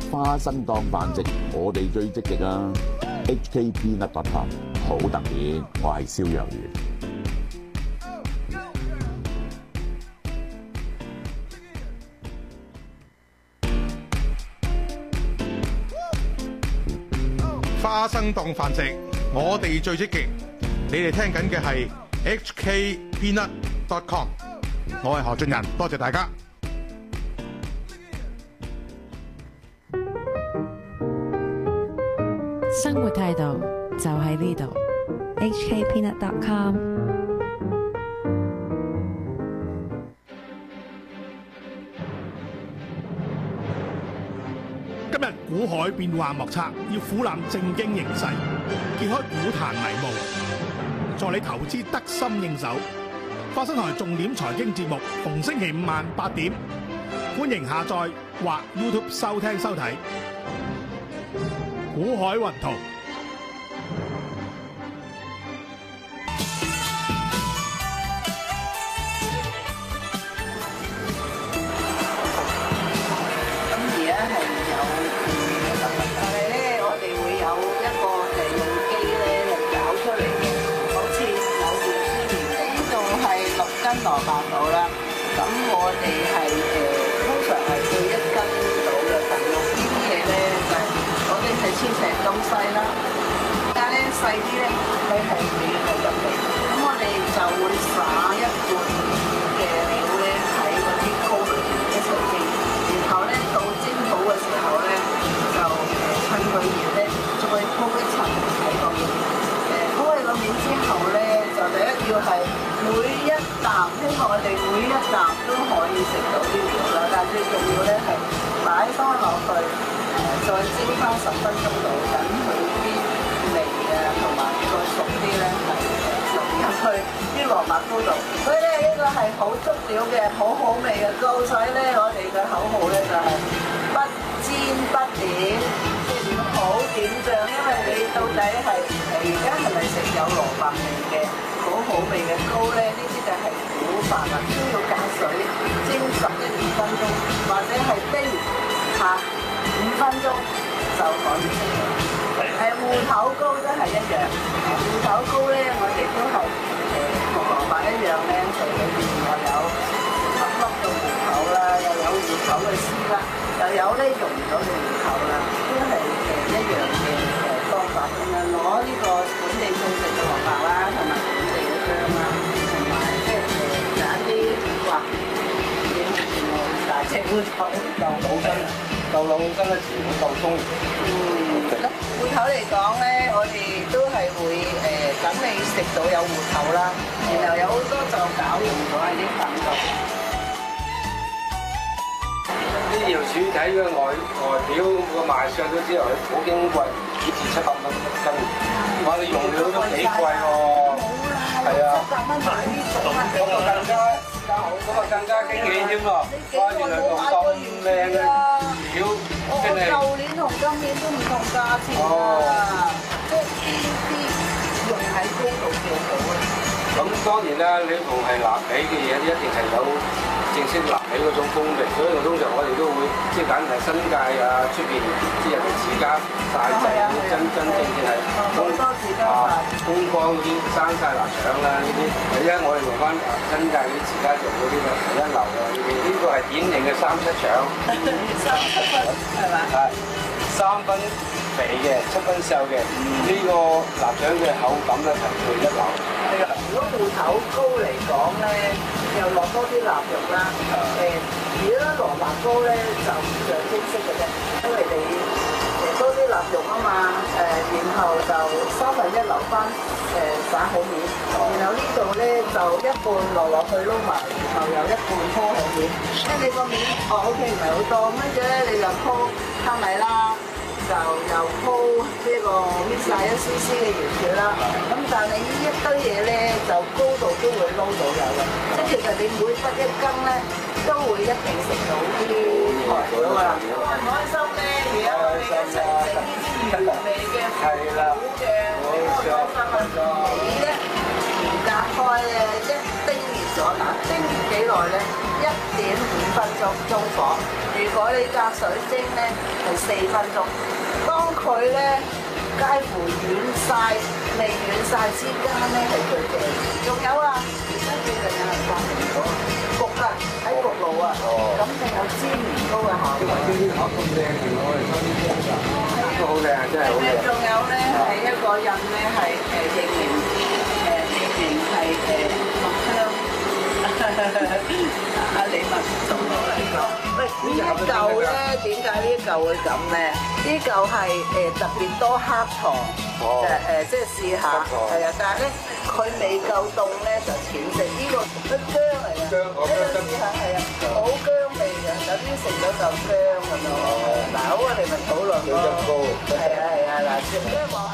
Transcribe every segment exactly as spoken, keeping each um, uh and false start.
花生當飯食，我哋最積極啊 ！H K Peanut dot com 好特別，我係蕭若元。 花生當飯食，我哋最積極。你哋聽緊嘅係 H K Peanut dot com， 我係何俊仁，多謝大家。 生活態度就喺呢度 H K Peanut dot com。 今日股海變幻莫測，要俯覽正經形勢，揭開股壇迷霧，助你投資得心應手。花生台重點財經節目，逢星期五晚八點，歡迎下載或 YouTube 收聽收睇。股海雲圖。 蘿蔔到啦，咁我哋係誒通常係對一斤到嘅份咯。呢啲嘢咧就係我哋係切成咁細啦，但係咧細啲咧佢係軟係入嚟。咁我哋就會撒一半嘅料咧喺嗰啲糕裏邊一齊蒸，然後咧到蒸好嘅時候咧就趁佢熱咧再鋪一層喺個面。誒鋪喺個面之後咧就第一要係每一啖，希望我哋每一啖都可以食到啲料啦。但係最重要咧係擺翻落去，誒再蒸翻十分鐘度，等佢啲味啊同埋再熟啲咧係融入去啲蘿蔔糕度。所以咧呢個係好足料嘅，好好味嘅糕。所以咧我哋嘅口號咧就係不煎不點，唔好點醬，因為你到底係而家係咪食有蘿蔔味嘅？好好味嘅糕咧，呢啲就係古法啦，都要隔水蒸十一二分鐘，或者係叮嚇五分鐘就可以食啦。誒芋頭糕都係一樣，芋頭糕咧我哋都係誒同蘿蔔一樣咧，佢裏邊又有粒粒嘅芋頭啦，又有芋頭嘅絲啦，又有咧溶咗嘅芋頭啦，都係誒一樣嘅誒方法咁樣攞呢個本地種植嘅蘿蔔啦，同埋同埋即係誒揀啲哇，影住大隻芋頭，夠老根，夠老根咧，全部夠鬆。嗯，咁芋頭嚟講咧，我哋都係會誒等你食到有芋頭啦，然後有好多就攪融咗喺啲粉度。 啲瑤柱睇佢外外表個賣相都知道佢好矜貴，幾至七百蚊一斤，哇！你用料都幾貴喎。係啊，咁啊更加更好，咁啊更加驚喜添喎！哇，原來用咁靚嘅料，真係舊年同今年都唔同價錢啊！即係呢啲用喺高度做到啊！ 咁當然啦，你同係立起嘅嘢，一定係有正式立起嗰種風味，所以通常我哋都會即係揀係新界啊出邊啲人哋自家曬製嗰啲真真正正係東啊東江嗰啲生曬臘腸啦呢啲，第一我哋用翻新界啲自家做嗰啲嘅第一流嘅呢啲，呢個係典型嘅三七腸， 三七分係嘛？ 係三分肥嘅，七分瘦嘅，呢個臘腸嘅口感咧係最一流。 係啊，如果芋頭糕嚟講咧，又落多啲臘肉啦。誒，如果蘿蔔糕咧就象徵式嘅啫，因為你誒多啲臘肉啊嘛。誒，然後就三分一留翻誒散好面，然後呢度咧就一半落落去撈埋，然後又一半鋪好面。即係你個面哦 OK 唔係好多，跟住咧你就鋪蝦米啦。就又鋪呢個搣曬一絲絲嘅瑤柱啦，咁但係呢一堆嘢咧就高度都會撈到有嘅，即係其實你每得一羹咧都會一定食到啲材料㗎啦。開唔開心咧？而家我哋一齊食呢啲原味嘅苦嘅，開唔開心啊？你咧唔隔開嘅一叮熱咗，嗱叮幾耐咧？一點五分鐘中火。如果果你隔水蒸咧係四分鐘，當佢咧介乎軟晒、未軟晒之間咧係最正。仲有啊，而家最近有人發明咗焗啊，喺焗爐啊，咁就有煎年糕嘅效果。 呢啲盒咁靚，原來我哋收啲貨㗎，都好靚，真係好靚。 仲有咧係一個印咧係誒認明誒認明係誒麥香。阿李文送落嚟講，喂，呢一嚿咧點解呢一嚿會咁咧？呢嚿係誒特別多黑糖，就誒即係試下，係啊，但係咧佢未夠凍咧就淺色，呢個都薑嚟嘅，呢個試下係啊，好薑味嘅，有啲食咗就薑咁樣。嗱，好我哋咪討論咯，係啊係啊，嗱，即係話。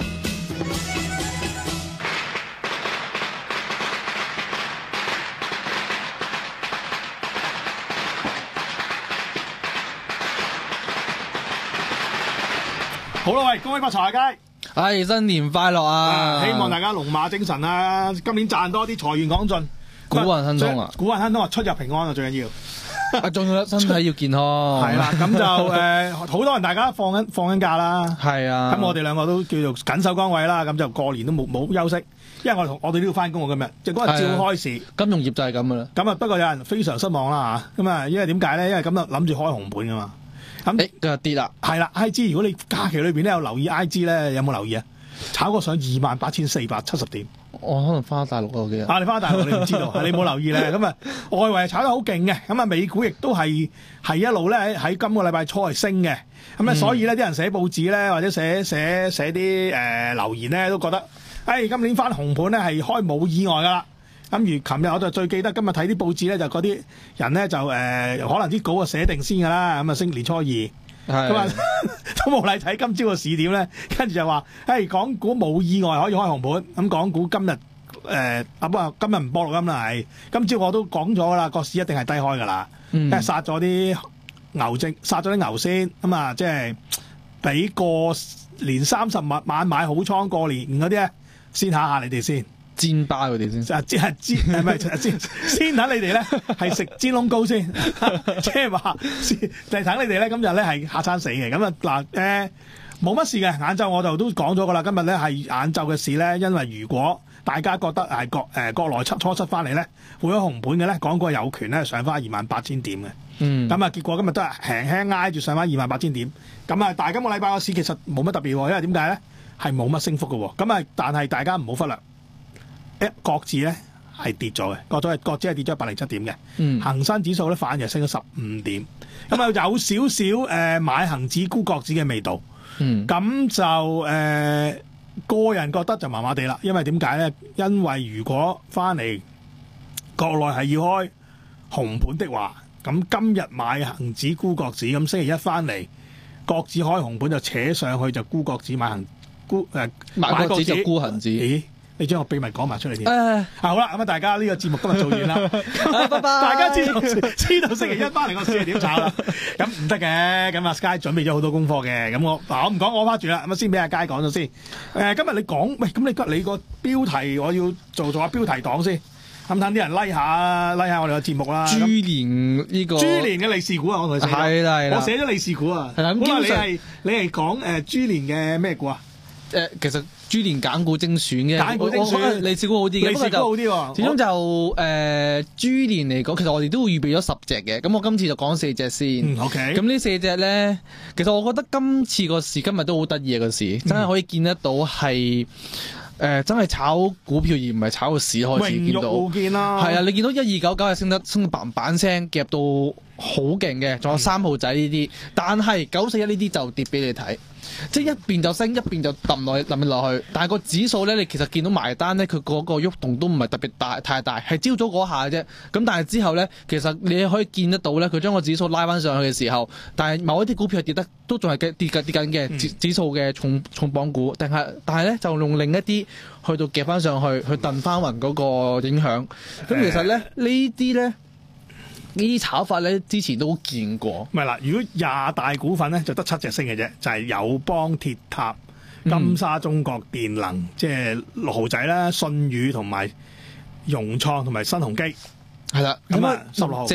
好啦，喂，恭喜發財啊！街， 唉，新年快樂啊！ 希望大家龍馬精神啊！今年賺多啲，財源廣進， 股運亨通啊！ 股運亨通啊，出入平安啊，最緊要。 啊，仲要身體要健康。 係啦，咁就誒，好多人大家放緊放緊假啦。 係啊。咁我哋兩個都叫做緊守崗位啦，咁就過年都冇冇休息，因為我同我哋都要翻工喎今日，就嗰日照開市。金融業就係咁噶啦。 咁啊，不過有人非常失望啦嚇，咁啊，因為點解咧？因為咁就諗住開紅盤噶嘛。咁誒，佢又跌啦。係啦 ，I G 如果你假期裏邊咧有留意 I G 咧，有冇留意啊？炒過上二萬八千四百七十點。 我可能翻大陸嗰幾日。 啊，你翻大陸你唔知道，你冇留意咧。咁啊，外圍炒得好勁嘅，咁啊，美股亦都係係一路咧喺今個禮拜初係升嘅。咁咧，所以咧啲人寫報紙咧，或者寫寫寫啲誒、呃、留言咧，都覺得，誒、哎、今年翻紅盤咧係開冇意外噶啦。咁如琴日我就最記得今日睇啲報紙咧，就嗰啲人咧就誒、呃、可能啲稿啊寫定先㗎啦，咁啊升年初二，咁啊都冇嚟睇今朝個市點咧，跟住就話誒港股冇意外可以開紅盤，咁港股今日誒啊不過今日唔播錄音啦，係今朝我都講咗㗎啦，個市一定係低開㗎啦，因為殺咗啲牛證，殺咗啲牛先，咁啊即係俾過年三十晚晚買好倉過年嗰啲咧，先嚇下你哋先。 煎包佢哋先， 啊煎係煎，係咪先？先等你哋咧係食煎窿糕先，即係話就等你哋咧今日咧係嚇餐死嘅。咁啊嗱誒冇乜事嘅，晏晝我就都講咗噶啦。今日咧係晏晝嘅事咧，因為如果大家覺得係國誒、呃、國內初初七翻嚟咧會有紅盤嘅咧，港股有權咧上翻二萬八千點嘅。嗯，咁啊結果今日都係輕輕挨住上翻二萬八千點。咁啊，但係今個禮拜個市其實冇乜特別，因為點解咧係冇乜升幅嘅。咁啊，但係大家唔好忽略。誒，國指咧係跌咗嘅，國指係國指係跌咗一百零七點嘅，嗯、恒生指數咧反而升咗十五點，咁啊有少少誒買恒指沽國指嘅味道，咁、嗯、就誒、呃、個人覺得就麻麻地啦，因為點解咧？因為如果翻嚟國內係要開紅盤的話，咁今日買恒指沽國指，咁星期一翻嚟國指開紅盤就扯上去就沽國指買恒沽誒、呃、 買國指就沽恒指。咦？ 你將個秘密講埋出嚟添。啊好啦，咁啊大家呢個節目今日做完啦，拜拜。大家知道知道星期一翻嚟個市係點炒啦。咁唔得嘅，咁啊 Sky 準備咗好多功課嘅。咁我嗱我唔講我翻住啦，咁啊先俾阿佳講咗先。誒今日你講，喂咁你你個標題我要做做下標題黨先，咁等啲人 like 下 like 下我哋個節目啦。 豬年呢個豬年嘅利是股啊，我同你寫。係啦係啦。我寫咗利是股啊。係啦。咁你係你係講誒豬年嘅咩股啊？ 誒其實。豬年揀股精選嘅， 揀股精選， 利是股好啲嘅， 利是股好啲喎。 始終就誒、呃、豬年嚟講，其實我哋都會預備咗十隻嘅。咁我今次就講四隻先。 嗯、OK。 咁呢四隻咧，其實我覺得今次個市今日都好得意嘅個市，嗯、真係可以見得到係誒、呃、真係炒股票而唔係炒個市開始見到。 榮辱互見啦。係啊，你見到一二九九係升得升到嘭嘭聲夾到好勁嘅，仲有三號仔呢啲，嗯、但係九四一呢啲就跌俾你睇。即係一邊就升，一邊就揼落去，揼落去。但係個指數咧，你其實見到埋單咧，佢嗰個喐動都唔係特別大，太大，係朝早嗰下嘅啫。咁但係之後咧，其實你可以見得到咧，佢將個指數拉翻上去嘅時候，但係某一啲股票係跌得都仲係跌跌緊嘅指指數嘅重重磅股，定係但係咧就用另一啲去到夾翻上去，去燉翻勻嗰個影響。咁其實咧呢啲咧。呢啲炒法咧，之前都見過。 唔係啦，如果廿大股份咧，就得七隻升嘅啫，就係、是、友邦、鐵塔、金沙中國電能，嗯、即係六號仔啦、信宇同埋融創同埋新鴻基。 係啦， 咁啊十六號隻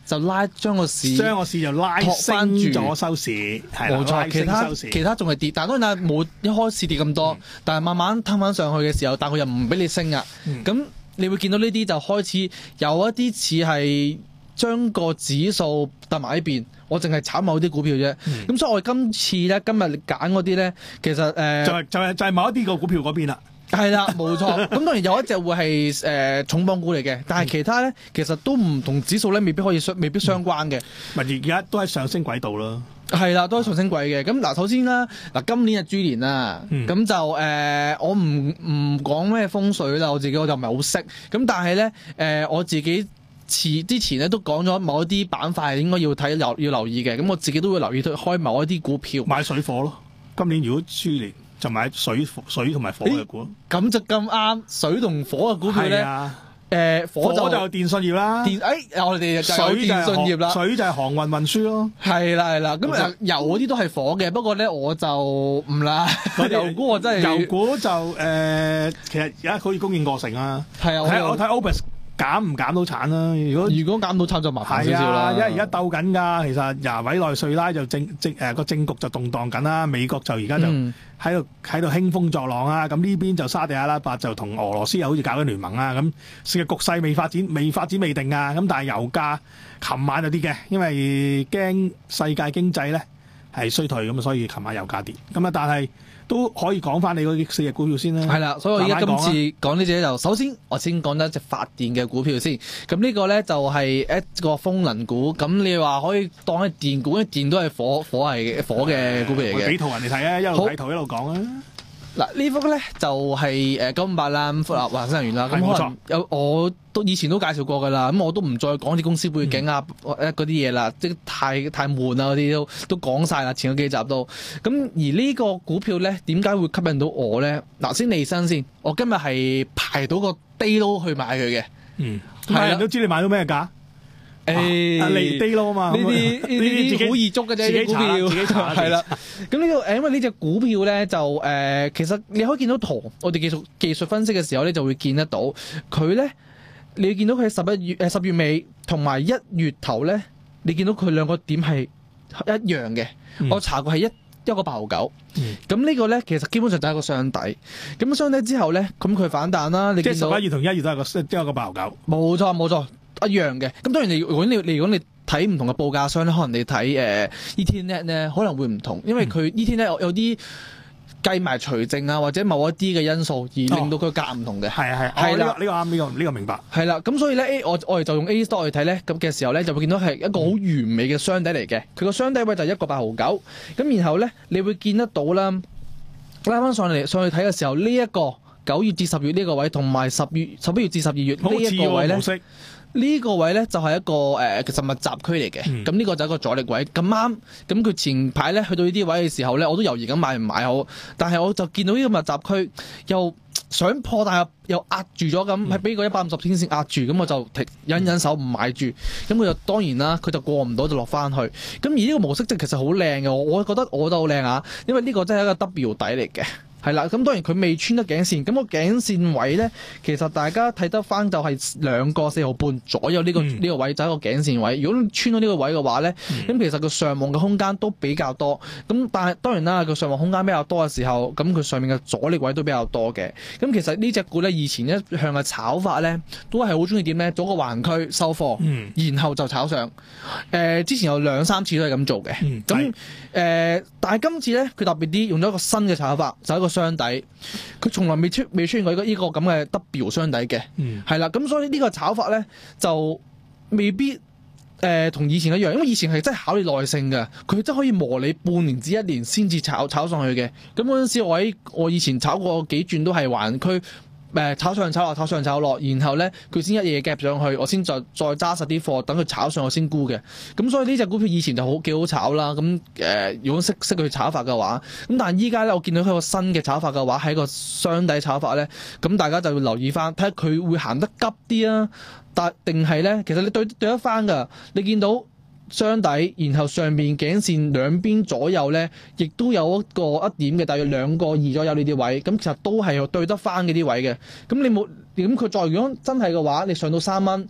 就拉將個市將個市就拉托升返住咗收市，係啦冇錯， 拉升其他收市其他仲係跌，但係當然冇一開始跌咁多， 嗯、 但係慢慢攤翻上去嘅時候，但佢又唔俾你升啊。咁、嗯、你會見到呢啲就開始有一啲似係將個指數搭埋一邊，我淨係炒某啲股票啫。咁、嗯、所以我哋今次咧今日揀嗰啲咧，其實誒、呃、 就係、是、就係、是、就係、是、某一啲個股票嗰邊啦。 係啦，冇錯。咁當然有一隻會係誒、呃、重磅股嚟嘅，但係其他咧其實都唔同指數咧，未必可以相未必相關嘅。 咪而家都喺上升軌道咯。 係啦，都係上升軌嘅。咁嗱，首先啦，嗱今年係豬年啦，咁、嗯、就誒、呃、我唔唔講咩風水啦，我自己我就唔係好識。咁但係咧誒我自己遲之前咧都講咗某一啲板塊係應該要睇留要留意嘅。咁我自己都會留意開某一啲股票， 買水火咯。今年如果豬年，就買水水同埋火嘅股， 咁就咁啱水同火嘅股票咧。誒、啊呃、火就火就電信業啦， 電誒、哎、我哋就有電信業啦， 水就係航運運輸咯。 係啦係啦，咁啊油嗰啲都係火嘅，不過咧我就唔啦。油股我真係油股就誒、呃，其實而家可以供應過剩啊。 係啊， 睇我睇 O P E C。減唔減到產啦？如果如果減到產就麻煩少少啦。 啊，因為而家鬥緊㗎，其實呀委內瑞拉就政政誒個政局就動盪緊啦，美國就而家就喺度喺度興風作浪啊。咁呢邊就沙地阿拉伯就同俄羅斯又好似搞緊聯盟啊。咁成個局勢未發展，未發展未定啊。咁但係油價琴晚就跌嘅，因為驚世界經濟咧係衰退咁啊，所以琴晚油價跌。咁啊，但係都可以講翻你嗰四隻股票先啦。係啦， 所以我而家今次講呢隻就首先我先講一隻發電嘅股票先。咁呢個咧就係一個風能股。咁你話可以當係電股，因為電都係火火係火嘅股票嚟嘅。 俾圖人哋睇啊，一路睇圖一路講啊。 嗱呢幅咧就係誒九五八啦，福立華新能源啦。咁可能有我都以前都介紹過㗎啦。咁我都唔再講啲公司背景啊嗰啲嘢啦，即係太太悶啊嗰啲都都講晒啦，前嗰幾集都。咁而呢個股票咧點解會吸引到我咧？嗱先利申先，我今日係排到個 day low 去買佢嘅。 嗯，係人都知你買到咩價？誒，離低咯嘛，呢啲呢啲好易捉嘅啫，啲股票，自己查係啦。 咁呢個誒，因為呢隻股票咧就誒、呃，其實你可以見到圖，我哋技術技術分析嘅時候咧就會見得到佢咧。你見到佢十一月誒十月尾同埋一月頭咧，你見到佢兩個點係一樣嘅、嗯。我查過係一一個八毫九。咁、嗯、呢個咧其實基本上就係一個雙底。咁雙底之後咧，咁佢反彈啦。你見到十一月同一月都係個即係個八毫九。 冇錯冇錯。一樣嘅，咁當然你如果你你如果你睇唔同嘅報價商咧，可能你睇誒、呃、Ethernet 咧可能會唔同，因為佢 Ethernet 有有啲計埋除淨啊或者某一啲嘅因素而令到佢價唔同嘅。係啊係，係啦呢個呢、呢個呢、呢個明白。係啦，咁所以咧 A 我我哋就用 A Stock 去睇咧，咁嘅時候咧就會見到係一個好完美嘅雙底嚟嘅，佢個雙底位就係一個八毫九，咁然後咧你會見得到啦，拉翻上嚟上去睇嘅時候呢一、呢個九月至十月呢個位，同埋十月十一月至十二月呢一個位咧。呢、這個位咧就係一個誒、呃、其實密集區嚟嘅，咁、嗯、呢個就係一個阻力位。咁啱，咁佢前排咧去到呢啲位嘅時候咧，我都猶豫緊買唔買好。但係我就見到呢個密集區又想破，但係又壓住咗咁，係俾個一百五十天線壓住，咁我就停忍忍手唔買住。咁佢就當然啦，佢就過唔到就落翻去。咁而呢個模式即係其實好靚嘅，我我覺得我覺得好靚啊，因為呢個真係一個 W 底嚟嘅。係啦，咁當然佢未穿得頸線，咁個頸線位咧，其實大家睇得翻就係兩個四毫半左右呢、呢個呢、嗯呢個位就係一個頸線位。如果穿到呢個位嘅話咧，咁、嗯、其實個上望嘅空間都比較多。咁但係當然啦，個上望空間比較多嘅時候，咁佢上面嘅阻力位都比較多嘅。咁其實呢隻股咧，以前一向嘅炒法咧，都係好中意點咧，做個橫區收貨、嗯，然後就炒上。誒、呃，之前有兩三次都係咁做嘅。咁、嗯、誒、呃，但係今次咧，佢特別啲，用咗一個新嘅炒法，就係、一個雙底，佢從來未出未出現過呢個咁嘅 W 雙底嘅，係、嗯、啦，咁所以呢個炒法咧就未必誒同、呃、以前一樣，因為以前係真係考慮耐性嘅，佢真係可以磨你半年至一年先至炒炒上去嘅。咁嗰陣時我喺我以前炒過幾轉都係橫區。誒炒上炒落，炒上炒落，然後咧佢先一嘢夾上去，我先再再揸實啲貨，等佢炒上我先沽嘅。咁所以呢隻股票以前就好幾好炒啦。咁誒、呃，如果識識佢炒法嘅話，咁但係依家咧，我見到佢個新嘅炒法嘅話，係一個雙底炒法咧。咁大家就要留意翻，睇下佢會行得急啲啊，但定係咧，其實你對對得翻㗎。你見到雙底，然後上面頸線兩邊左右咧，亦都有一個一點嘅，大約兩個二左右呢啲位，咁其實都係對得翻嗰啲位嘅。咁你冇，咁佢再如果真係嘅話，你上到三蚊，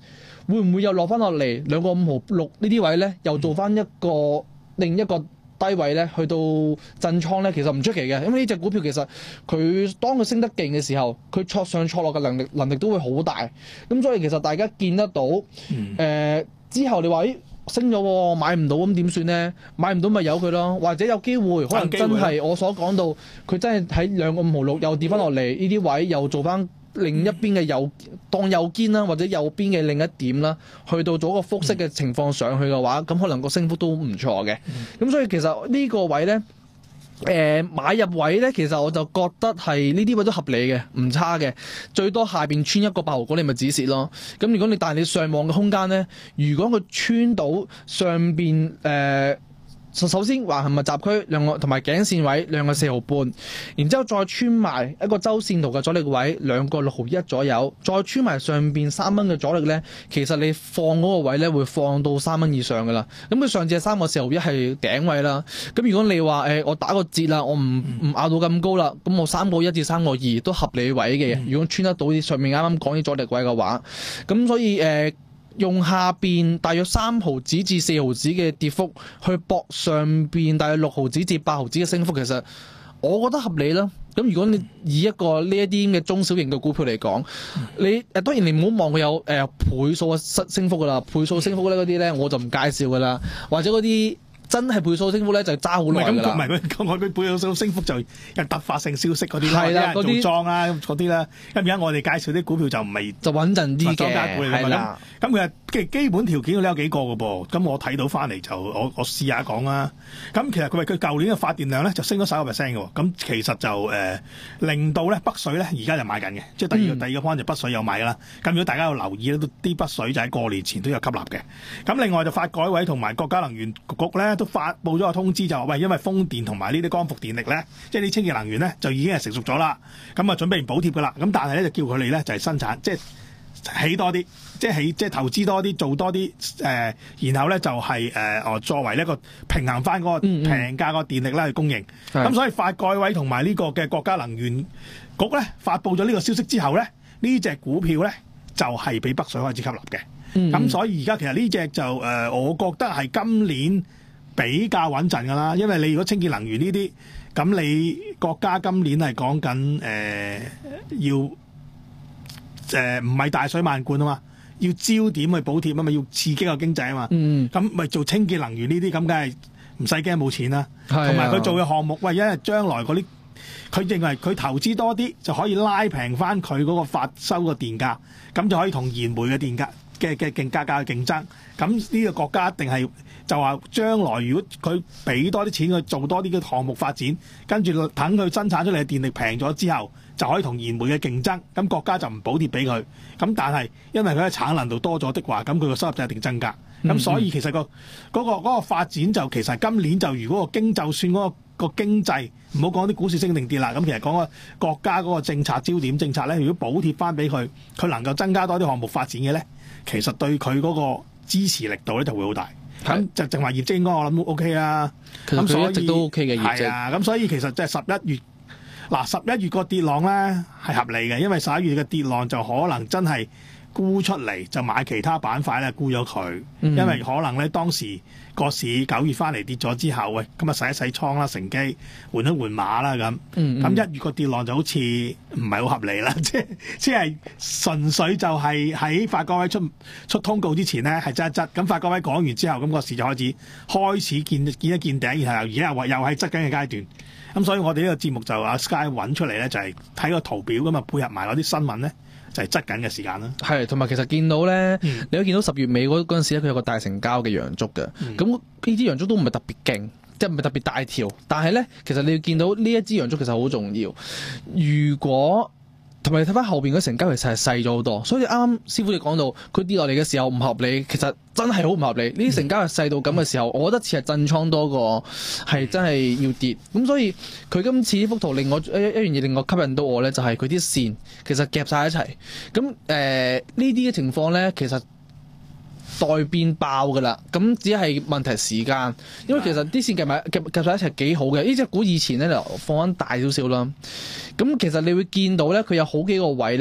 會唔會又落翻落嚟兩個五毫六呢啲位咧，又做翻一個、嗯、另一個低位咧，去到震倉咧，其實唔出奇嘅，因為呢隻股票其實佢當佢升得勁嘅時候，佢挫上挫落嘅能力能力都會好大。咁所以其實大家見得到，誒、 嗯呃、之後你話咦升咗喎，買唔到咁點算咧？買唔到咪由佢咯，或者有機會可能真係我所講到，佢真係喺兩個五毫六又跌翻落嚟呢啲位，又做翻另一邊嘅右當右肩啦，或者右邊嘅另一點啦，去到咗個複式嘅情況上去嘅話，咁可能個升幅都唔錯嘅。咁、嗯、所以其實呢個位咧，誒、呃、買入位咧，其實我就覺得係呢啲位都合理嘅，唔差嘅。最多下邊穿一個八毫九，你咪止蝕咯。咁如果你但係你上望嘅空間咧，如果佢穿到上邊誒。呃首先橫行密集區兩個同埋頸線位兩個四毫半，然之後再穿埋一個周線圖嘅阻力位兩個六毫一左右，再穿埋上邊三蚊嘅阻力咧，其實你放嗰個位咧會放到三蚊以上噶啦。咁佢上次係三個四毫一係頂位啦。咁如果你話誒、欸、我打個折啦，我唔唔拗到咁高啦，咁我三個一至三個二都合理位嘅。如果穿得到啲上面啱啱講啲阻力位嘅話，咁所以誒。呃用下邊大約三毫子至四毫子嘅跌幅去搏上邊大約六毫子至八毫子嘅升幅，其實我覺得合理啦。咁如果你以一個呢一啲嘅中小型嘅股票嚟講，你誒當然你唔好望佢有誒、呃、倍數嘅升升幅噶啦，倍數升幅咧嗰啲咧我就唔介紹噶啦，或者嗰啲。真係倍數升幅咧就揸好耐㗎啦。唔係佢佢佢倍數升幅就有突發性消息嗰啲啦，有人做莊啊嗰啲啦。咁而家我哋介紹啲股票就唔係就穩陣啲嘅，係啦。咁佢嘅基本條件佢都有幾個㗎噃。咁我睇到翻嚟就我我試下講啦。咁其實佢佢舊年嘅發電量咧就升咗十個 percent 嘅喎。咁其實就誒、呃、令到咧北水咧而家就買緊嘅，即係第二個、嗯、第二個 point 就北水有買㗎啦。咁如果大家有留意咧，都啲北水就喺過年前都有吸納嘅。咁另外就發改委同埋國家能源局咧。都發佈咗個通知就話喂，因為風電同埋呢啲光伏電力咧，即係啲清潔能源咧，就已經係成熟咗啦。咁啊準備補貼噶啦。咁但係咧就叫佢哋咧就係生產，即係起多啲，即係起即係投資多啲，做多啲誒、呃，然後咧就係誒哦作為一個平衡翻嗰個平價個電力咧去供應。咁、嗯、所以發改委同埋呢個嘅國家能源局咧發佈咗呢個消息之後咧，呢隻股票咧就係、是、俾北水開始吸納嘅。咁、嗯、所以而家其實呢隻就誒、呃，我覺得係今年比較穩陣㗎啦，因為你如果清潔能源呢啲，咁你國家今年係講緊誒要誒唔係大水漫灌啊嘛，要焦點去補貼啊嘛，要刺激個經濟啊嘛，咁咪、嗯、做清潔能源呢啲咁，梗係唔使驚冇錢啦。同埋佢做嘅項目，喂，因為將來嗰啲佢認為佢投資多啲就可以拉平翻佢嗰個發收嘅電價，咁就可以同燃煤嘅電價嘅嘅競價價嘅競爭。咁呢個國家一定係。就話將來如果佢俾多啲錢去做多啲嘅項目發展，跟住等佢生產出嚟嘅電力平咗之後，就可以同燃煤嘅競爭。咁國家就唔補貼俾佢。咁但係因為佢嘅產能度多咗的話，咁佢個收入就一定增加。咁、嗯、所以其實、嗰個嗰、嗰個嗰、嗰個發展就其實今年就如果個經就算嗰、嗰個、個經濟唔好講啲股市升定跌啦，咁其實講個國家嗰個政策焦點政策咧，如果補貼翻俾佢，佢能夠增加多啲項目發展嘅咧，其實對佢嗰個支持力度咧就會好大。咁就淨話業績應該我諗都 OK 啊，咁所以一直都 OK 嘅業績。係啊，咁所以其實即係十一月嗱十一月個跌浪咧係合理嘅，因為十一月嘅跌浪就可能真係沽出嚟就買其他板塊咧沽咗佢，因為可能咧當時個市九月翻嚟跌咗之後，喂咁啊洗一洗倉啦，乘機換一換馬啦咁。咁一月個跌浪就好似唔係好合理啦，即係即係純粹就係喺發改委出出通告之前咧係執一執，咁發改委講完之後，咁個市就開始開始見見一見頂，然後而家又又喺執緊嘅階段。咁所以我哋呢個節目就阿 Sky 揾出嚟咧，就係睇個圖表咁啊，配合埋嗰啲新聞咧。就係執緊嘅時間啦。係，同埋其實見到咧，嗯、你都見到十月尾嗰嗰陣時咧，佢有個大成交嘅陽燭嘅。咁呢支陽燭都唔係特別勁，即係唔係特別大條。但係咧，其實你要見到呢一支陽燭其實好重要。如果同埋你睇翻後邊嗰成交其實係細咗好多，所以啱啱師傅你講到佢跌落嚟嘅時候唔合理，其實真係好唔合理。呢啲成交係細到咁嘅時候，我覺得似係震倉多過係真係要跌。咁所以佢今次呢幅圖令我一一樣嘢令我吸引到我咧，就係佢啲線其實夾晒一齊。咁誒、呃、呢啲嘅情況咧，其實待變爆噶啦，咁只係問題時間，因為其實啲線夾埋夾夾曬一齊幾好嘅。呢隻股以前咧就放翻大少少啦，咁其實你會見到咧，佢有好幾個位咧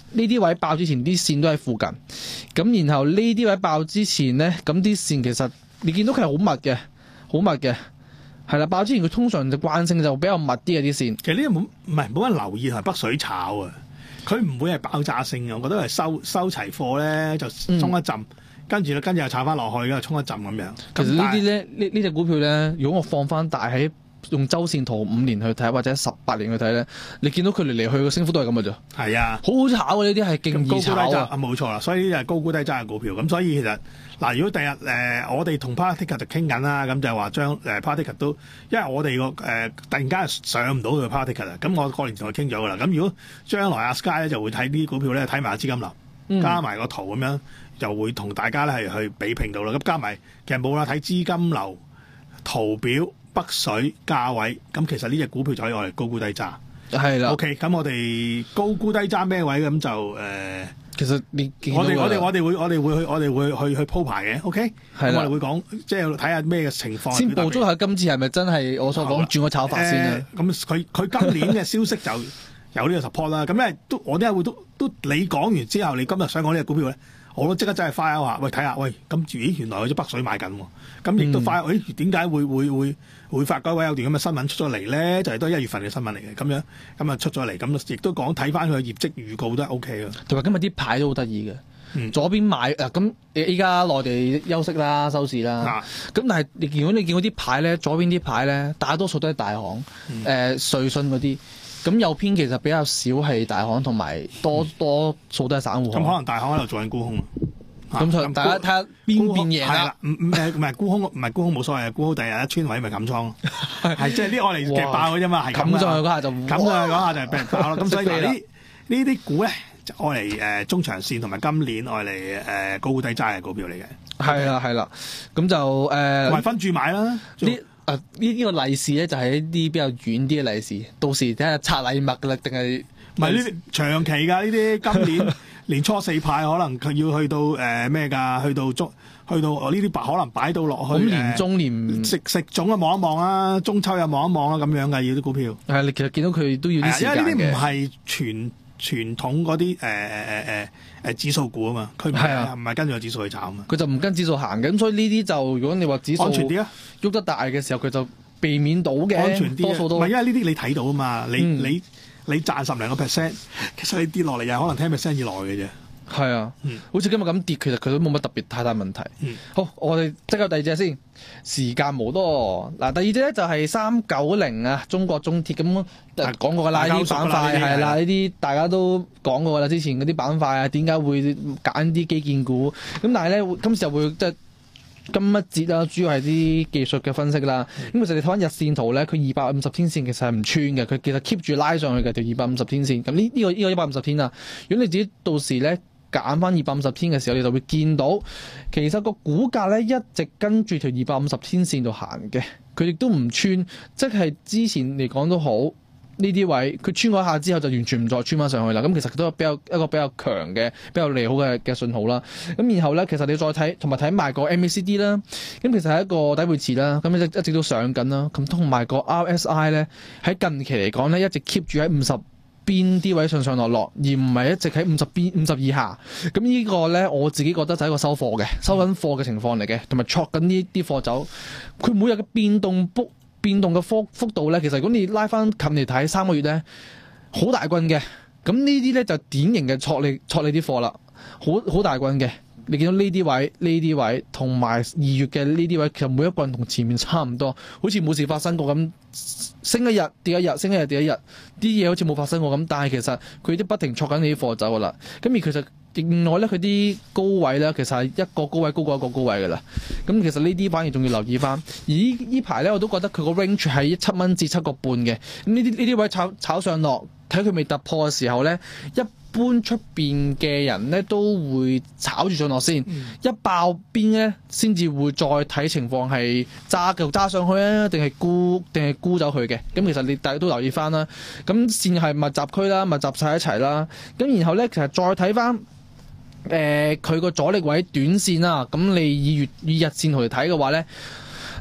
呢啲位爆之前啲線都喺附近，咁然後呢啲位爆之前咧，咁啲線其實你見到佢係好密嘅，好密嘅。係啦，爆之前佢通常就慣性就比較密啲嘅啲線。 其實呢啲冇唔係冇人留意同埋北水炒啊，佢唔會係爆炸性嘅，我覺得係收收齊貨咧就衝一陣，嗯、跟住咧跟住又炒翻落去，跟住衝一陣咁樣。 其實呢啲咧呢呢隻股票咧，如果我放翻大喺用周線圖五年去睇或者十八年去睇咧，你見到佢嚟嚟去個升幅都係咁嘅啫。係啊，好好炒啊！呢啲係勁易炒啊！ 冇錯啦，所以呢啲係高估低揸嘅股票。咁所以其實嗱，如果第日誒、呃、我哋同 Paractica 就傾緊啦，咁就係話將誒 Paractica 都，因為我哋個誒突然間上唔到佢 Paractica 啦，咁我過年同佢傾咗噶啦。咁如果將來阿 Sky 咧就會睇啲股票咧，睇埋資金流，嗯、加埋個圖咁樣，就會同大家咧係去比拼到啦。咁加埋其實冇啦，睇資金流圖表。北水價位，咁其實呢隻股票就可以我哋高估低揸。 係啦。 OK，咁我哋高估低揸咩位咁就誒，呃、 其實你我哋我哋我哋會我哋會去我哋會去去鋪排嘅。OK， 係啦。 我哋會講即係睇下咩嘅情況。 先捕捉下今次係咪真係我所講轉個炒法先咧？ 咁佢佢今年嘅消息就有呢個 support 啦。咁咧都我啲會都都你講完之後，你今日想講呢隻股票咧？我都即刻真係 fire 下，喂睇下，喂咁住咦原來有隻北水買緊喎，咁亦都 fire，誒點解會會會會發改委有段咁嘅新聞出咗嚟咧？就係、是、都係一月份嘅新聞嚟嘅，咁樣咁啊出咗嚟，咁亦都講睇翻佢嘅業績預告都係 O K 嘅。 同埋今日啲牌都好得意嘅， 嗯、左邊買誒咁依家內地休息啦收市啦，咁、啊、但係如果你見到啲牌咧，左邊啲牌咧，大多數都係大行，誒、嗯呃、瑞信嗰啲。咁右邊其實比較少係大行，同埋多多數都係散戶。咁、 嗯、可能大行喺度做緊沽空。 咁所以大家睇下邊邊贏啦。 唔唔誒唔係沽空，唔係沽空冇所謂，沽空第日一穿位咪冚倉咯。係即係呢我嚟夾爆嘅啫嘛，係冚上去嗰下就冚上去嗰下就俾人爆咯。咁所以呢呢啲股咧，就愛嚟誒中長線同埋今年愛嚟誒高估低揸嘅股票嚟嘅。 係啦係啦，咁就誒。 同埋分住買啦。 呢啊呢呢個利是咧就係一啲比較遠啲嘅利是，到時睇下拆禮物㗎啦，定係唔係呢啲長期㗎？呢啲今年年初四派可能佢要去到誒咩㗎？去到中去到呢啲可能擺到落去。 咁年中年食食粽啊望一望啊，中秋又望一望啦，咁樣㗎要啲股票。 係你其實見到佢都要啲時間嘅。因為呢啲唔係傳傳統嗰啲誒誒誒誒誒指數股啊嘛，佢唔係唔係跟住個指數去炒啊嘛。 佢就唔跟指數行嘅，咁所以呢啲就如果你話指數安全啲啊， 喐得大嘅時候佢就避免到嘅， 安全啲。 多數都唔係因為呢啲你睇到啊嘛，你、嗯、你你賺十零個 percent，其實你跌落嚟又可能ten percent以內嘅啫。 係啊，嗯、好似今日咁跌，其實佢都冇乜特別太大問題。 嗯、 好，我哋即刻第二隻先，時間冇多。嗱，第二隻咧就係三九零啊，中國中鐵咁講過㗎啦，呢啲板塊係啦，呢啲大家都講過㗎啦。之前嗰啲板塊啊，點解會揀啲基建股？咁但係咧，今次就會即係今一節啦，主要係啲技術嘅分析啦。咁、嗯、其實你睇翻日線圖咧，佢二百五十天線其實係唔穿嘅，佢其實 keep 住拉上去嘅條二百五十天線。咁呢呢個呢、呢個一百五十天啊，如果你自己到時咧，揀翻二百五十天嘅時候，你就會見到其實個股價咧一直跟住條二百五十天線度行嘅，佢亦都唔穿，即係之前嚟講都好呢啲位，佢穿嗰下之後就完全唔再穿翻上去啦。咁其實都係比較一個比較強嘅、比較利好嘅嘅信號啦。咁然後咧，其實你再睇同埋睇埋個 M A C D 啦，咁其實係一個底背馳啦，咁一一直都上緊啦。咁同埋個 R S I 咧喺近期嚟講咧一直 keep 住喺五十邊啲位上上落落，而唔係一直喺五十邊五十以下。咁呢個咧，我自己覺得就係一個收貨嘅、收緊貨嘅情況嚟嘅，同埋戳緊呢啲貨走。佢每日嘅變動幅變動嘅幅幅度咧，其實如果你拉翻近嚟睇三個月咧，好大棍嘅。咁呢啲咧就典型嘅戳你戳你啲貨啦，好好大棍嘅。你見到呢啲位、呢啲位同埋二月嘅呢啲位，其實每一個人同前面差唔多，好似冇事發生過咁，升一日跌一日，升一日跌一日，啲嘢好似冇發生過咁。但係其實佢都不停戳緊你啲貨走噶啦。咁而其實另外咧，佢啲高位咧，其實係一個高位高過一個高位噶啦。咁其實呢啲反而仲要留意翻。而呢呢排咧，我都覺得佢個 range 係七蚊至七個半嘅。咁呢啲呢啲位炒炒上落，睇佢未突破嘅時候咧，一般出邊嘅人咧都會炒住上落先，嗯、一爆邊咧先至會再睇情況係揸繼續揸上去啊，定係沽定係沽走佢嘅。咁其實你大家都留意翻啦。咁線係密集區啦，密集晒一齊啦。咁然後咧，其實再睇翻誒佢個阻力位短線啦。咁你以月以日線圖嚟睇嘅話咧，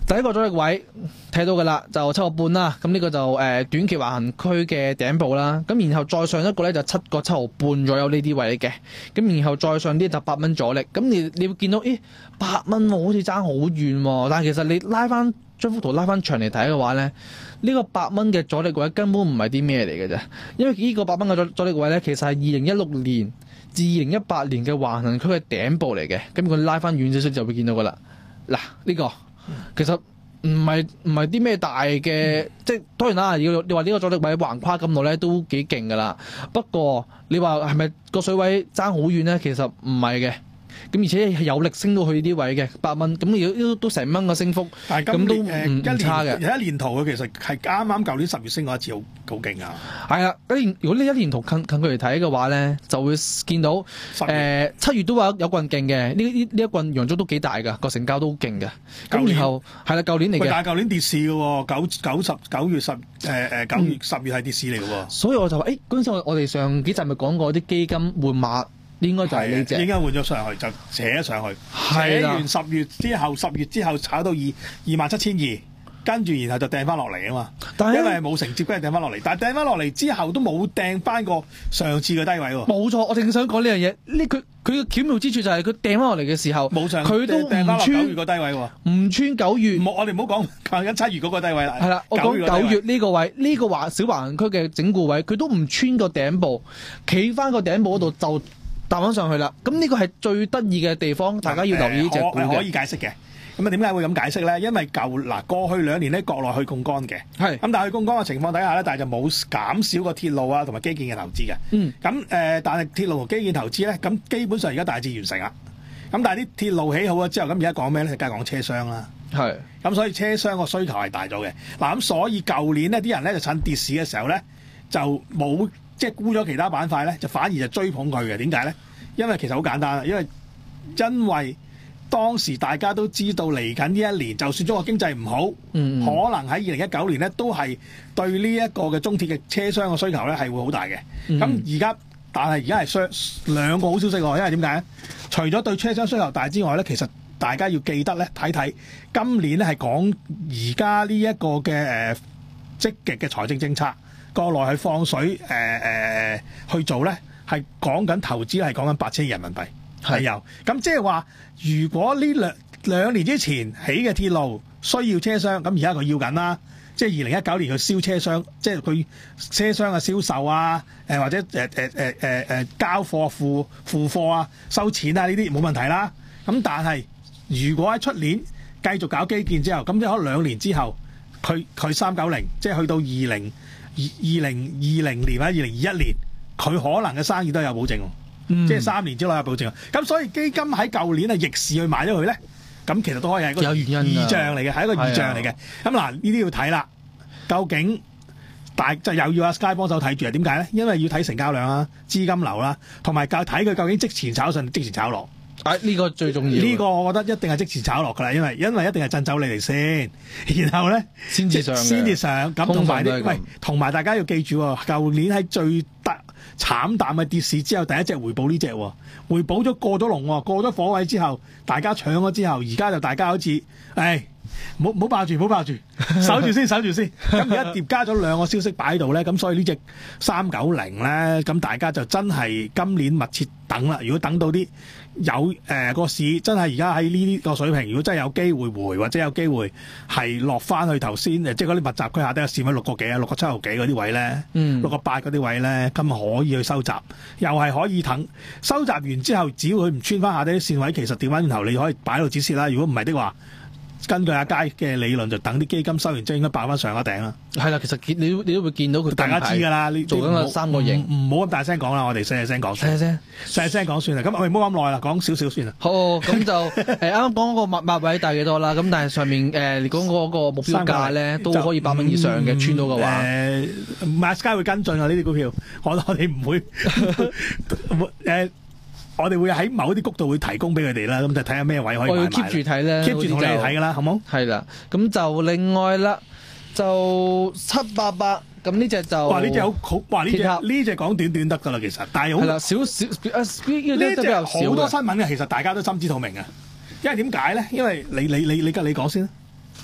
第一個阻力位睇到嘅啦，就七個半啦。咁呢個就誒、呃、短期橫行區嘅頂部啦。咁然後再上一個咧就七個七毫半左右呢啲位嘅。咁然後再上啲就八蚊阻力。咁你你會見到，咦八蚊好似爭好遠喎。但係其實你拉翻張幅圖拉翻長嚟睇嘅話咧，呢、呢個八蚊嘅阻力位根本唔係啲咩嚟嘅啫。因為呢個八蚊嘅阻阻力位咧，其實係二零一六年至二零一八年嘅橫行區嘅頂部嚟嘅。咁佢拉翻遠少少就會見到噶啦。嗱呢個。其實唔係唔係啲咩大嘅，嗯、即係當然啦。要你話呢個阻力位橫跨咁耐咧，都幾勁噶啦。不過你話係咪個水位爭好遠咧？其實唔係嘅。咁而且係有力升到去呢啲位嘅八蚊，咁亦都都成蚊嘅升幅，咁都唔差嘅。 有一年圖佢其實係啱啱舊年十月升過一次，好好勁啊！係啊，一年如果呢一年圖近近佢嚟睇嘅話咧，就會見到誒七月都話有棍勁嘅，呢呢呢一棍陽燭都幾大㗎，個成交都好勁嘅。咁然後係啦，舊年嚟嘅， 但係舊年跌市嘅喎，九九十九月十誒誒九月十月係跌市嚟嘅喎。 所以我就話誒嗰陣時我我哋上幾集咪講過啲基金換馬。應該就係呢隻， 應該換咗上去就扯咗上去，扯完十月之後，十月之後炒到二二萬七千二，跟住然後就掟翻落嚟啊嘛。但係因為冇承接，跟住掟翻落嚟，但係掟翻落嚟之後都冇掟翻過上次嘅低位喎。 冇錯，我正想講呢樣嘢。呢佢佢嘅巧妙之處就係佢掟翻落嚟嘅時候，冇上佢都唔穿九月個低位喎， 唔穿九月。 冇我哋唔好講講緊七月嗰個低位啦。 係啦，我講九月呢個位，呢、呢個橫小橫行區嘅整固位，佢都唔穿個頂部，企翻個頂部嗰度就彈翻上去啦，咁呢個係最得意嘅地方，大家要留意呢隻股嘅。 可以解釋嘅，咁啊點解會咁解釋咧？因為舊嗱過去兩年咧國內去槓桿嘅，係咁但係去槓桿嘅情況底下咧，但係就冇減少個鐵路啊同埋基建嘅投資嘅。嗯，咁誒、呃，但係鐵路同基建投資咧，咁基本上而家大致完成啦。咁但係啲鐵路起好咗之後，咁而家講咩咧？梗係講車廂啦。係，咁所以車廂個需求係大咗嘅。嗱咁所以舊年呢啲人咧就趁跌市嘅時候咧就冇。即係沽咗其他板塊咧，就反而就追捧佢嘅。點解咧？因為其實好簡單啦，因為因為當時大家都知道嚟緊呢一年，就算中國經濟唔好，嗯、可能喺二零一九年咧都係對呢一個嘅中鐵嘅車廂嘅需求咧係會好大嘅。咁而家但係而家係雙兩個好消息喎，因為點解咧？除咗對車廂需求大之外咧，其實大家要記得咧睇睇今年咧係講而家呢一個嘅誒、呃、積極嘅財政政策。國內係放水誒誒、呃呃、去做咧，係講緊投資係講緊八千億人民幣係有。咁即係話，如果呢兩兩年之前起嘅鐵路需要車廂，咁而家佢要緊啦。即係二零一九年佢燒車廂，即係佢車廂嘅銷售啊，誒或者誒誒誒誒誒交貨付付貨啊、收錢啊呢啲冇問題啦。咁但係如果喺出年繼續搞基建之後，咁即係可能兩年之後，佢佢三九零，即係去到二零。二零二零年或者二零二一年，佢可能嘅生意都有保證，嗯、即係三年之內有保證。咁所以基金喺舊年係逆市去買咗佢咧，咁其實都可以係一個有原因異象嚟嘅，係一個異象嚟嘅。咁嗱，呢啲要睇啦。究竟大就又要阿 Sky 幫手睇住啊？點解咧？因為要睇成交量啦、資金流啦，同埋教睇佢究竟即前炒上、即前炒落。 啊！呢、這個最重要。 呢個我覺得一定係即時炒落㗎啦，因為因為一定係震走你哋先，然後咧先至上， 先至上。咁同埋啲，喂，同埋大家要記住喎，舊年喺最得慘淡嘅跌市之後，第一隻回報呢隻喎，回報咗過咗龍喎，過咗火位之後，大家搶咗之後，而家就大家好似，誒，唔好唔好霸住，唔好霸住，守住先，守住先。咁而家疊加咗兩個消息擺喺度咧，咁所以呢隻三九零咧，咁大家就真係今年密切等啦。如果等到啲有誒個、呃、市真係而家喺呢啲個水平，如果真係有機會回或者有機會係落翻去頭先誒，即係嗰啲密集區下底有試喺六個幾啊、六個七毫幾嗰啲位咧，嗯、六個八嗰啲位咧，咁可以去收集，又係可以等收集完之後，只要佢唔穿翻下底啲線位，其實調翻轉頭你可以擺到止蝕啦。如果唔係的話，根據阿佳嘅理論，就等啲基金收完之後應該爆翻上一頂啦。係啦，其實你你都會見到佢，大家知㗎啦。你做緊個三個型，唔好咁大聲講啦，我哋細細聲講算。細聲，細聲講算啦。咁我哋唔好咁耐啦，講少少算啦。好，咁就誒啱啱講嗰個密碼位大幾多啦？咁但係上面誒你講嗰個目標價咧都可以八蚊以上嘅，穿到嘅話，誒 Sky 會跟進啊呢啲股票，我我哋唔會誒。我哋會喺某啲谷度會提供俾佢哋啦，咁就睇下咩位可以買賣。我要 keep 住睇咧 ，keep 住同你哋睇噶啦，好冇？係啦，咁就另外啦，就七八八，咁呢隻就哇呢隻好好，哇呢隻呢隻講短短得噶啦，其實，但係好係啦，少少呢隻好多新聞嘅，其實大家都心知肚明嘅，因為點解咧？因為你你你你你講先啦。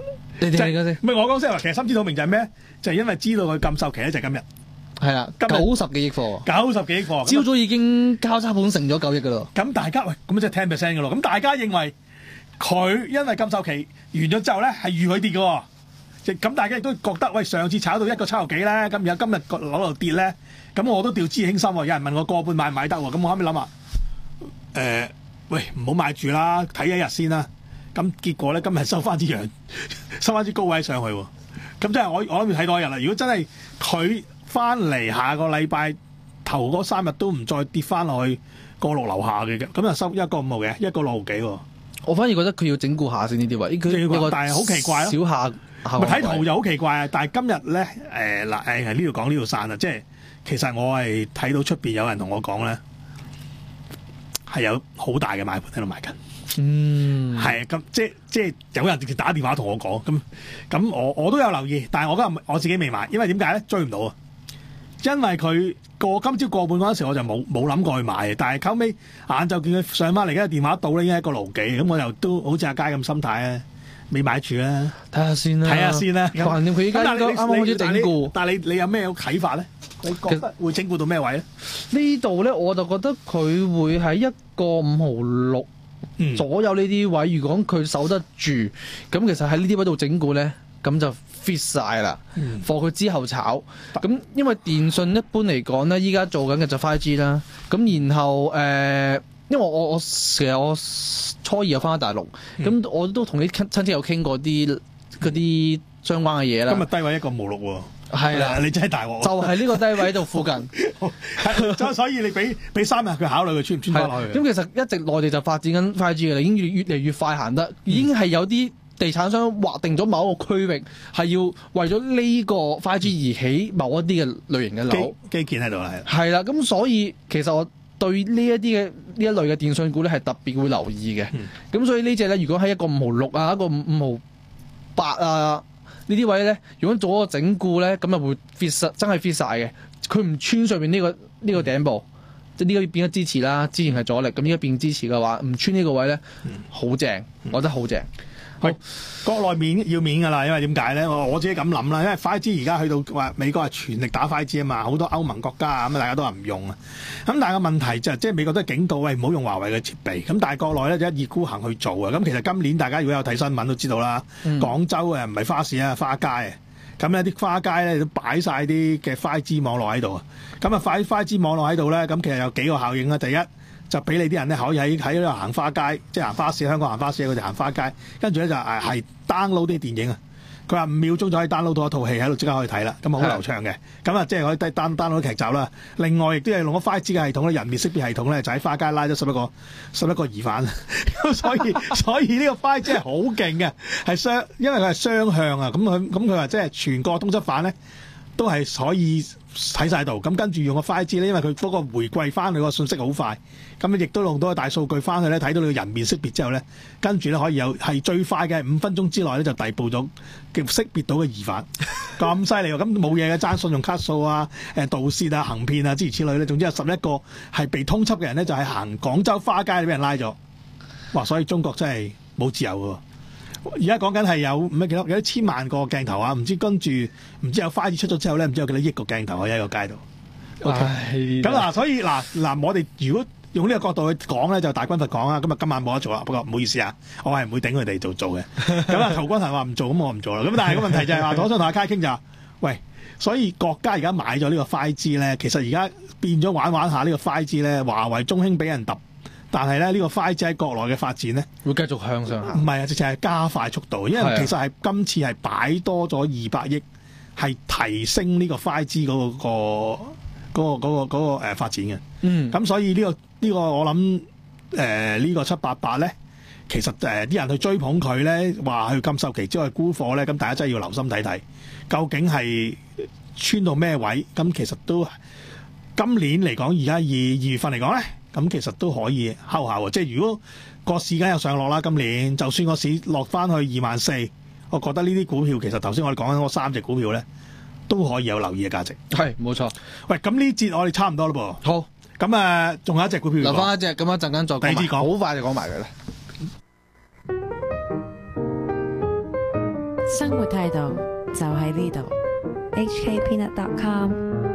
你哋嚟嘅先， 唔係我講先話，其實心知肚明就係咩？就係因為知道佢禁售期咧，就係今日係啦， 今日九十幾億貨， 九十幾億貨， 朝早已經交叉盤成咗九億噶啦。 咁大家喂，咁即係 ten percent 嘅咯。咁大家認為佢因為禁售期完咗之後咧，係預佢跌嘅喎。即咁大家亦都覺得喂，上次炒到一個七毫幾咧，咁而家今日個樓度跌咧，咁我都掉之輕心喎。有人問我個半買唔買得喎，咁我後尾諗下，誒、呃，喂，唔好買住啦，睇一日先啦。咁結果咧，今日收翻支陽，收翻支高位上去喎。咁即係我我諗住睇多一日啦。如果真係佢翻嚟下個禮拜頭嗰三日都唔再跌翻落去過六樓下嘅，咁就收一個五毫嘅，一個六毫幾喎。 我反而覺得佢要整固下先呢啲位，佢但係好奇怪咯。 小下咪睇圖就好奇怪啊！但係今日咧，誒嗱誒係呢度講呢度散啊！即係其實我係睇到出邊有人同我講咧，係有好大嘅買盤喺度買緊。 嗯， 係咁即即有人直接打電話同我講，咁咁我我都有留意，但係我今日我自己未買，因為點解咧？追唔到啊！因為佢過今朝過半嗰陣時，我就冇冇諗過去買嘅。但係後尾晏晝見佢上翻嚟，而家電話到咧已經係一個勞記，咁我又都好似阿佳咁心態啊！未買住啦， 睇下先啦， 睇下先啦。 橫掂佢依家應該啱啱開始整固， 但係你你有咩啟發咧？你覺得會整固到咩位咧？ 呢度咧我就覺得佢會喺一個五毫六左右呢啲位。如果佢守得住，咁其實喺呢啲位度整固咧，咁就 fit 晒啦。放佢之後炒，咁因為電信一般嚟講咧，依家做緊嘅就 五 G 啦。咁然後誒。呃因為我我我其實我初二又翻返大陸，咁、嗯、我都同啲親戚有傾過啲嗰啲相關嘅嘢啦。 今日低位一個無六喎， 係啦， 你真係大鑊。 就係呢個低位度附近， 所所以你俾俾三日佢考慮佢穿唔穿翻落去。 咁其實一直內地就發展緊 五 G 嘅啦，已經越越嚟越快行得，已經係有啲地產商劃定咗某一個區域，係要為咗呢個 五 G 而起某一啲嘅類型嘅樓基建喺度啦。 係啦，咁所以其實我對呢一啲嘅呢一類嘅電信股咧係特別會留意嘅，咁、嗯、所以呢隻咧如果喺一個五毫六啊，一個五毫八啊呢啲位咧，如果做一個整固咧，咁啊會 fit 實，真係 fit 晒嘅。佢唔穿上面呢、呢個呢、呢個頂部，即係呢個變咗支持啦，之前係阻力，咁依家變支持嘅話，唔穿呢個位咧，好、嗯、正，我覺得好正。 好，國內面要面㗎啦，因為點解咧？我我自己咁諗啦，因為 五 G 而家去到話美國係全力打 五 G 啊嘛，好多歐盟國家啊咁大家都話唔用啊。咁但係個問題就係、即係美國都係警告，喂唔好用華為嘅設備。咁但係國內咧就一意孤行去做啊。咁其實今年大家如果有睇新聞都知道啦，嗯、廣州誒唔係花市啊，花街啊。咁呢啲花街咧都擺晒啲嘅 五 G 網絡喺度啊。咁啊，快五 G 網絡喺度咧，咁其實有幾個效應啊。第一就俾你啲人咧可以喺喺度行花街，即係行花市，香港行花市，佢哋行花街，跟住咧就誒係 download 啲電影啊。佢話五秒鐘就可以 download 到一套戲喺度即刻可以睇啦，咁啊好流暢嘅。咁啊即係可以 down download 啲劇集啦。另外亦都係用咗 五 G 嘅系統咧，人面識別系統咧，就喺花街拉咗十一個十一個疑犯。咁所以所以呢個五 G 係好勁嘅，係雙因為佢係雙向啊。咁佢咁佢話即係全國通緝犯咧都係可以睇晒度。咁跟住用個 五 G 咧，因為佢嗰個回歸翻去個信息好快。咁亦都用到個大數據翻去咧，睇到你個人面識別之後咧，跟住咧可以有係最快嘅五分鐘之內咧就逮捕咗叫識別到嘅疑犯，咁犀利喎！咁冇嘢嘅，爭信用卡數啊、誒盜竊啊、行騙啊諸如此類咧，總之有十一個係被通緝嘅人咧，就係行廣州花街俾人拉咗。哇！所以中國真係冇自由喎。而家講緊係有唔係幾多有一千萬個鏡頭啊，唔知跟住唔知有花子出咗之後咧，唔知有幾多億個鏡頭喺一個街度。咁嗱，所以嗱嗱，我哋如果用呢個角度去講咧，就大軍閥講啊。咁啊，今晚冇得做啦。不過唔好意思啊，我係唔會頂佢哋做做嘅。咁啊，陶君行話唔做，咁我唔做啦。咁但係個問題就係話，我想同阿佳傾就話，喂，所以國家而家買咗呢個 五 G 咧，其實而家變咗玩玩下呢個 五 G 咧，華為、中興俾人揼，但係咧呢個 五 G 喺國內嘅發展咧， 會繼續向上行。 唔係啊，直情係加快速度，因為其實係今次係擺多咗二百億，係提升呢個 五 G 嗰、嗰個、嗰個、嗰、嗰個、嗰個誒、呃、發展嘅。嗯，咁所以呢、呢個。呢、這個我諗誒、呃這個、呢個七八八咧，其實誒啲、呃、人去追捧佢咧，話去禁售期之外沽貨咧，咁大家真係要留心睇睇，究竟係穿到咩位？咁其實都今年嚟講，而家二二月份嚟講咧，咁其實都可以睺下喎。即係如果個市間有上落啦，今年就算個市落翻去二萬四，我覺得呢啲股票其實頭先我哋講緊嗰三隻股票咧，都可以有留意嘅價值。 係冇錯。喂， 咁呢節我哋差唔多啦噃。好。咁啊，仲有一隻股票留翻一隻，咁一陣間再講。第二節講，好快就講埋佢啦。 生活態度就喺呢度。 h k peanut dot com